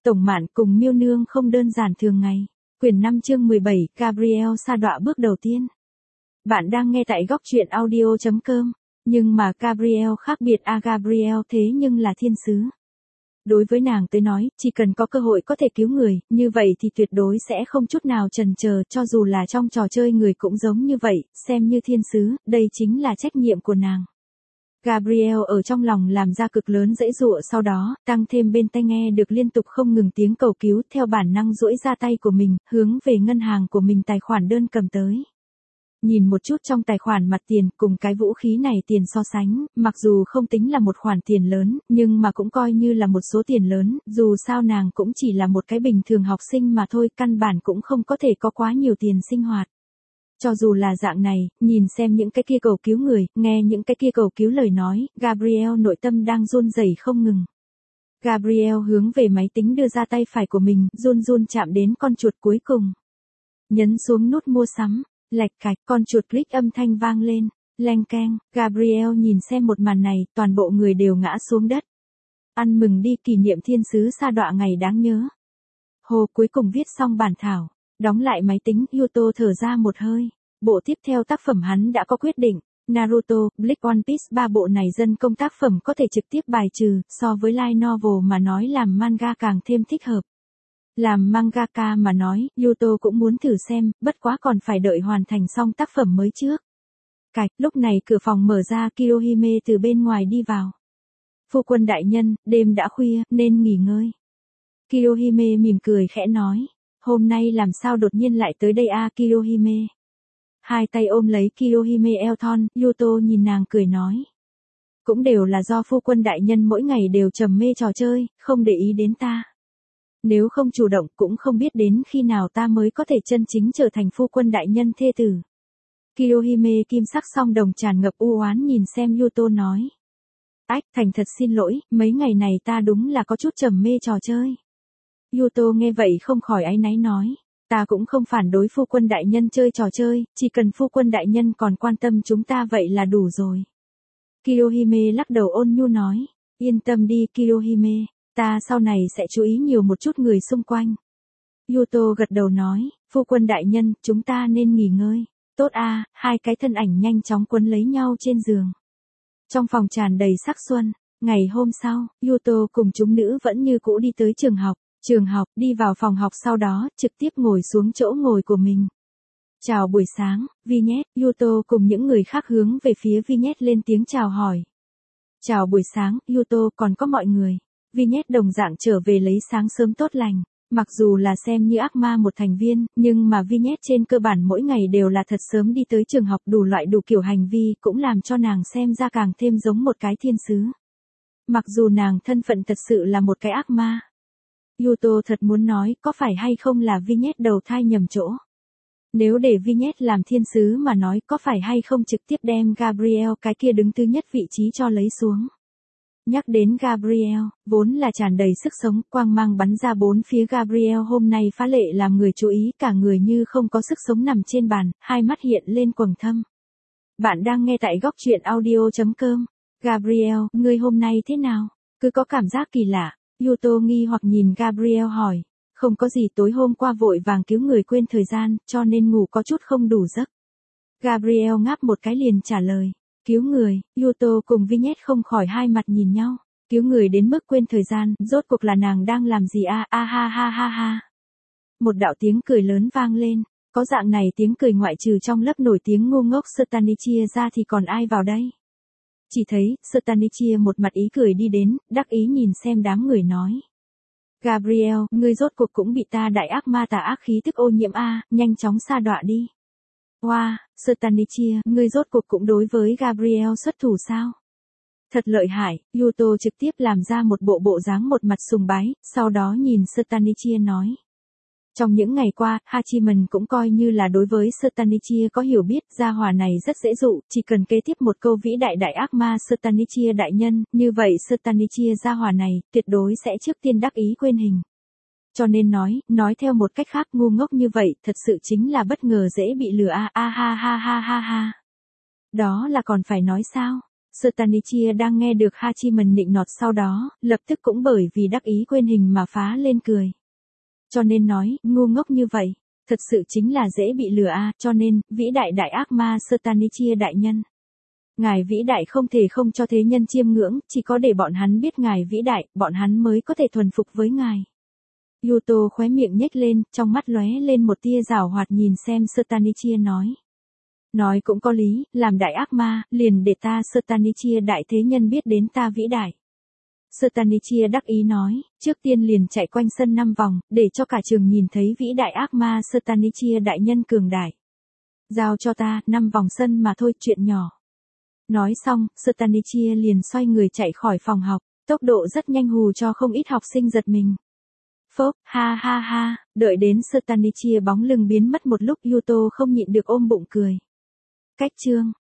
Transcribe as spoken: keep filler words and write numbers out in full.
Tổng Mạn cùng Miêu Nương không đơn giản thường ngày. Quyển năm chương mười bảy, Gabriel sa đọa bước đầu tiên. Bạn đang nghe tại góc truyện audio chấm com. Nhưng mà Gabriel khác biệt à Gabriel thế nhưng là thiên sứ. Đối với nàng tới nói, chỉ cần có cơ hội có thể cứu người, như vậy thì tuyệt đối sẽ không chút nào chần chờ, cho dù là trong trò chơi người cũng giống như vậy, xem như thiên sứ, đây chính là trách nhiệm của nàng. Gabriel ở trong lòng làm ra cực lớn dãy dụa, sau đó, tăng thêm bên tai nghe được liên tục không ngừng tiếng cầu cứu, theo bản năng duỗi ra tay của mình, hướng về ngân hàng của mình tài khoản đơn cầm tới. Nhìn một chút trong tài khoản mặt tiền, cùng cái vũ khí này tiền so sánh, mặc dù không tính là một khoản tiền lớn, nhưng mà cũng coi như là một số tiền lớn, dù sao nàng cũng chỉ là một cái bình thường học sinh mà thôi, căn bản cũng không có thể có quá nhiều tiền sinh hoạt. Cho dù là dạng này, nhìn xem những cái kia cầu cứu người, nghe những cái kia cầu cứu lời nói, Gabriel nội tâm đang run rẩy không ngừng. Gabriel hướng về máy tính đưa ra tay phải của mình, run run chạm đến con chuột cuối cùng. Nhấn xuống nút mua sắm, lạch cạch, con chuột click âm thanh vang lên, leng keng, Gabriel nhìn xem một màn này, toàn bộ người đều ngã xuống đất. Ăn mừng đi, kỷ niệm thiên sứ sa đọa ngày đáng nhớ. Hồ cuối cùng viết xong bản thảo. Đóng lại máy tính, Yuto thở ra một hơi. Bộ tiếp theo tác phẩm hắn đã có quyết định. Naruto, Bleach, One Piece, ba bộ này dân công tác phẩm có thể trực tiếp bài trừ, so với light novel mà nói làm manga càng thêm thích hợp. Làm mangaka mà nói, Yuto cũng muốn thử xem, bất quá còn phải đợi hoàn thành xong tác phẩm mới trước. Cạch, lúc này cửa phòng mở ra, Kirohime từ bên ngoài đi vào. Phu quân đại nhân, đêm đã khuya, nên nghỉ ngơi. Kirohime mỉm cười khẽ nói. Hôm nay làm sao đột nhiên lại tới đây a Kirohime. Hai tay ôm lấy Kirohime eo thon, Yuto nhìn nàng cười nói. Cũng đều là do phu quân đại nhân mỗi ngày đều trầm mê trò chơi, không để ý đến ta. Nếu không chủ động cũng không biết đến khi nào ta mới có thể chân chính trở thành phu quân đại nhân thê tử. Kirohime kim sắc song đồng tràn ngập u oán nhìn xem Yuto nói. Ách, thành thật xin lỗi, mấy ngày này ta đúng là có chút trầm mê trò chơi. Yuto nghe vậy không khỏi áy náy nói, ta cũng không phản đối phu quân đại nhân chơi trò chơi, chỉ cần phu quân đại nhân còn quan tâm chúng ta vậy là đủ rồi. Kirohime lắc đầu ôn nhu nói, yên tâm đi Kirohime, ta sau này sẽ chú ý nhiều một chút người xung quanh. Yuto gật đầu nói, phu quân đại nhân, chúng ta nên nghỉ ngơi. Tốt a, hai cái thân ảnh nhanh chóng quấn lấy nhau trên giường. Trong phòng tràn đầy sắc xuân, ngày hôm sau, Yuto cùng chúng nữ vẫn như cũ đi tới trường học. Trường học, đi vào phòng học sau đó, trực tiếp ngồi xuống chỗ ngồi của mình. Chào buổi sáng, Vignette, Yuto cùng những người khác hướng về phía Vignette lên tiếng chào hỏi. Chào buổi sáng, Yuto, còn có mọi người. Vignette đồng dạng trở về lấy sáng sớm tốt lành. Mặc dù là xem như ác ma một thành viên, nhưng mà Vignette trên cơ bản mỗi ngày đều là thật sớm đi tới trường học, đủ loại đủ kiểu hành vi cũng làm cho nàng xem ra càng thêm giống một cái thiên sứ. Mặc dù nàng thân phận thật sự là một cái ác ma. Yuto thật muốn nói, có phải hay không là Vignette đầu thai nhầm chỗ. Nếu để Vignette làm thiên sứ mà nói, có phải hay không trực tiếp đem Gabriel cái kia đứng thứ nhất vị trí cho lấy xuống. Nhắc đến Gabriel, vốn là tràn đầy sức sống, quang mang bắn ra bốn phía Gabriel hôm nay phá lệ làm người chú ý, cả người như không có sức sống nằm trên bàn, hai mắt hiện lên quầng thâm. Bạn đang nghe tại góc truyện audio chấm com. Gabriel, ngươi hôm nay thế nào? Cứ có cảm giác kỳ lạ. Yuto nghi hoặc nhìn Gabriel hỏi, không có gì, tối hôm qua vội vàng cứu người quên thời gian, cho nên ngủ có chút không đủ giấc. Gabriel ngáp một cái liền trả lời, cứu người, Yuto cùng Vignette không khỏi hai mặt nhìn nhau, cứu người đến mức quên thời gian, rốt cuộc là nàng đang làm gì a a ha ha ha ha. Một đạo tiếng cười lớn vang lên, có dạng này tiếng cười ngoại trừ trong lớp nổi tiếng ngu ngốc Stanichia ra thì còn ai vào đây. Chỉ thấy, Stanichia một mặt ý cười đi đến, đắc ý nhìn xem đám người nói. Gabriel, ngươi rốt cuộc cũng bị ta đại ác ma tà ác khí tức ô nhiễm a, nhanh chóng sa đọa đi. Wow, Stanichia, ngươi rốt cuộc cũng đối với Gabriel xuất thủ sao? Thật lợi hại, Yuto trực tiếp làm ra một bộ bộ dáng một mặt sùng bái, sau đó nhìn Stanichia nói. Trong những ngày qua, Hachiman cũng coi như là đối với Stanichia có hiểu biết, gia hỏa này rất dễ dụ, chỉ cần kế tiếp một câu vĩ đại đại ác ma Stanichia đại nhân, như vậy Stanichia gia hỏa này, tuyệt đối sẽ trước tiên đắc ý quên hình. Cho nên nói, nói theo một cách khác ngu ngốc như vậy, thật sự chính là bất ngờ dễ bị lừa a a ha ha ha ha ha. Đó là còn phải nói sao? Stanichia đang nghe được Hachiman nịnh nọt sau đó, lập tức cũng bởi vì đắc ý quên hình mà phá lên cười. Cho nên nói, ngu ngốc như vậy, thật sự chính là dễ bị lừa a, cho nên, vĩ đại đại ác ma Stanichia đại nhân. Ngài vĩ đại không thể không cho thế nhân chiêm ngưỡng, chỉ có để bọn hắn biết ngài vĩ đại, bọn hắn mới có thể thuần phục với ngài. Yuto khóe miệng nhếch lên, trong mắt lóe lên một tia giảo hoạt nhìn xem Stanichia nói. Nói cũng có lý, làm đại ác ma, liền để ta Stanichia đại thế nhân biết đến ta vĩ đại. Stanichia đắc ý nói, trước tiên liền chạy quanh sân năm vòng, để cho cả trường nhìn thấy vĩ đại ác ma Stanichia đại nhân cường đại. Giao cho ta, năm vòng sân mà thôi, chuyện nhỏ. Nói xong, Stanichia liền xoay người chạy khỏi phòng học, tốc độ rất nhanh hù cho không ít học sinh giật mình. Phốc, ha ha ha, đợi đến Stanichia bóng lưng biến mất một lúc Yuto không nhịn được ôm bụng cười. Cách chương